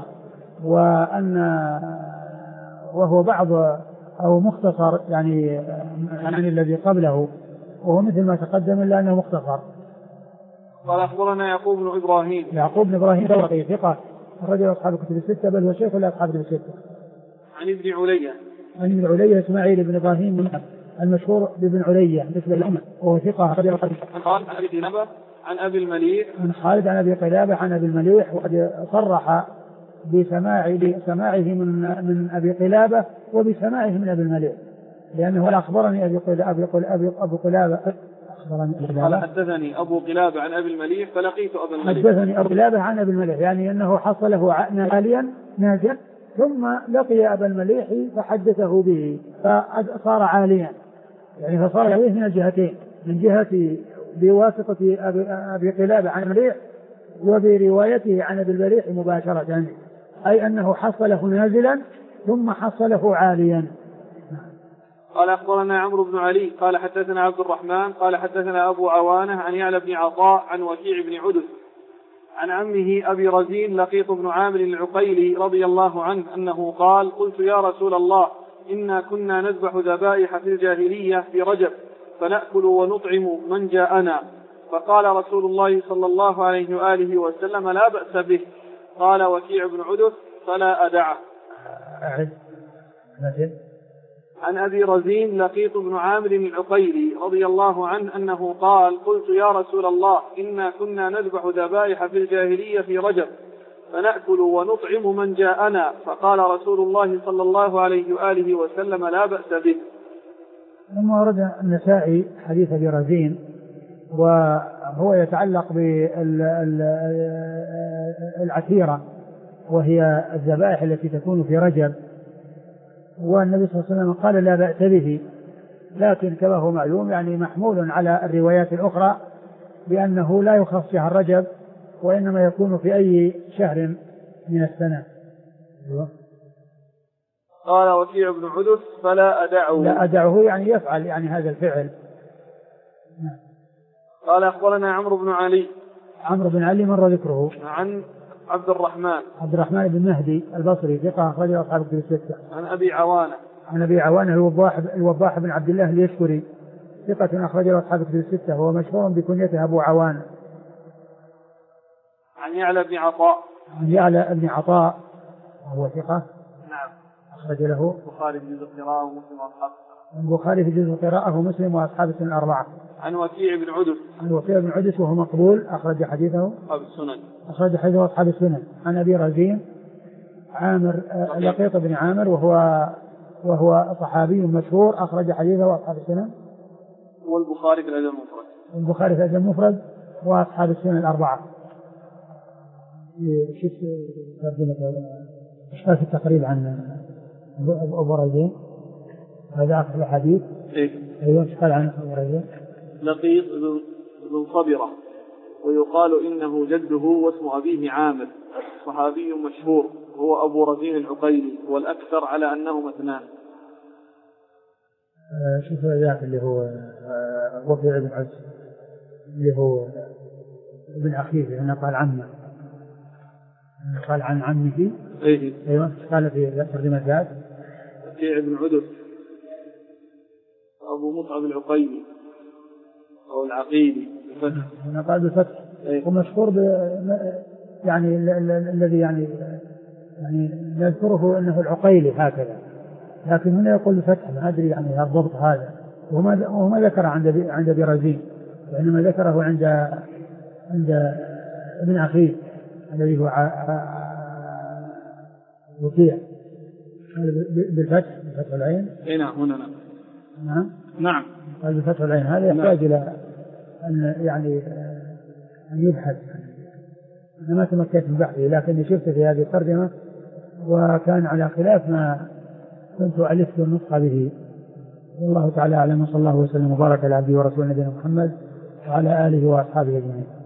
وهو بعض أو مختصر يعني الذي قبله وهو مثل ما تقدم إلا أنه مختصر. قال أخبرنا يعقوب بن إبراهيم دورقي ثقة رجل أصحاب الكتب الستة بل هو شيخ لأصحاب الكتب الستة. عن ابن علية إسماعيل بن إبراهيم المشهور بابن علية مثل الأمة وهو ثقة. عن أبي المليح عن خالد عن أبي قلابة عن أبي المليح وقد صرح بسماعه من أبي قلابة وبسماعه من أبي المليح لأنه أخبرني أبو قلابة قال حدثني أبو قلابة عن أبي المليح فلقيت أبا المليح. حدثني أبو قلابة عن أبي المليح يعني أنه حصله عاليا نازل ثم لقي أبا المليح فحدثه به فصار عاليا يعني فصار عليه من الجهتين من جهة بواسطة أبي قلابة عن المليح وبروايته عن أبي المليح مباشرة أي أنه حصله نازلا ثم حصله عاليا. قال أخبرنا عمرو بن علي قال حدثنا عبد الرحمن قال حدثنا أبو عوانة عن يعلى بن عطاء عن وكيع بن عدس عن عمه أبي رزين لقيط بن عامر العقيلي رضي الله عنه أنه قال قلت يا رسول الله إنا كنا نذبح ذبائح في الجاهلية في رجب فنأكل ونطعم من جاءنا فقال رسول الله صلى الله عليه وآله وسلم لا بأس به. قال وكيع بن عدث فلا أدعه. عن أبي رزين لقيط بن عامر العقيلي رضي الله عنه أنه قال قلت يا رسول الله إنا كنا نذبح ذبائح في الجاهلية في رجب فنأكل ونطعم من جاءنا، فقال رسول الله صلى الله عليه وآله وسلم لا بأس به. ثم ورد النسائي حديث أبي رزين وهو يتعلق بالعتيرة وهي الذبائح التي تكون في رجب، والنبي صلى الله عليه وسلم قال لا بأس به، لكن كما هو معلوم يعني محمول على الروايات الأخرى بأنه لا يخص شهر رجب وإنما يكون في أي شهر من السنة. قال وكيع بن عدث فلا أدعه. لا أدعه يعني يفعل يعني هذا الفعل. قال أخبرنا عمرو بن علي. عمرو بن علي مر ذكره. عن عبد الرحمن بن مهدي البصري ثقة أخرجه أصحاب الكتب الستة. عن أبي عوانة. عن أبي عوانة الوضاح بن عبد الله اليشكري ثقة أخرجه أصحاب الكتب الستة، هو مشهور بكنيته أبو عوانة. عن يعلى بن عطاء. عن يعلى بن عطاء وهو ثقة. نعم. أخرج له البخاري في جزء القراءة ومسلم وأصحاب. البخاري في جزء القراءة ومسلم وأصحاب السنن الأربعة. عن وكيع بن عدث. عن وكيع بن عدث وهو مقبول أخرج حديثه أصحاب السنن. أخرج حديثه أصحاب السنن. عن أبي رزين عامر لقيط بن عامر وهو صحابي مشهور أخرج حديثه أصحاب السنن. والبخاري في الأدب المفرد. البخاري في الأدب المفرد وأصحاب السنن الأربعة. شوف ترجمة إشكال في التقريب عن أبو رزين، هذا آخر الحديث. أيوة إشكال عن أبو رزين. لقيط بن صبرة ويقال إنه جده واسم أبيه عامر، صحابي مشهور هو أبو رزين العقيلي، والأكثر على أنه اثنان. شوف ذاك اللي هو وكيع بن عدث اللي هو ابن أخيه هنا قال عمه، قال عن عمه. أيوة قال في ترجمة ذات وكيع بن عدث أبو مصعب العقيلي أو العقيلي هنا قال بالفتح. ومشهور يعني الذي يعني نذكره أنه العقيلي هكذا، لكن هنا يقول بالفتح ما أدري يعني الضبط هذا، وما ذكر عند أبي رزين، وإنما ذكره عند ابن أخيه الذي هو وكيع بالفتح العين. نعم هنا نعم قال بفتح العين. هذا يحتاج إلى أن يبحث. أنا ما تمكنت من بحثه، لكني شفت في هذه الترجمة وكان على خلاف ما كنت ألفت النسخة به. والله تعالى أعلم، صلى الله وسلم وبارك على عبده ورسوله نبينا محمد وعلى آله وأصحابه أجمعين.